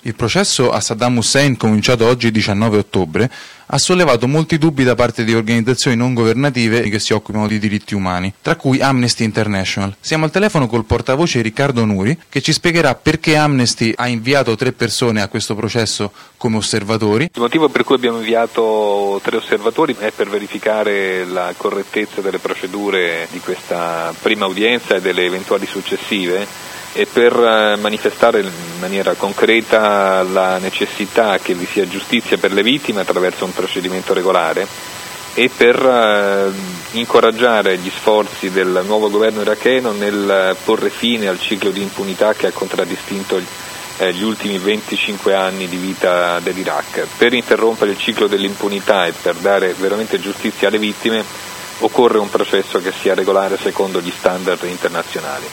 Il processo a Saddam Hussein, cominciato oggi 19 ottobre, ha sollevato molti dubbi da parte di organizzazioni non governative che si occupano di diritti umani, tra cui Amnesty International. Siamo al telefono col portavoce Riccardo Nuri, che ci spiegherà perché Amnesty ha inviato 3 persone a questo processo come osservatori. Il motivo per cui abbiamo inviato 3 osservatori è per verificare la correttezza delle procedure di questa prima udienza e delle eventuali successive, e per manifestare in maniera concreta la necessità che vi sia giustizia per le vittime attraverso un procedimento regolare e per incoraggiare gli sforzi del nuovo governo iracheno nel porre fine al ciclo di impunità che ha contraddistinto gli ultimi 25 anni di vita dell'Iraq. Per interrompere il ciclo dell'impunità e per dare veramente giustizia alle vittime occorre un processo che sia regolare secondo gli standard internazionali.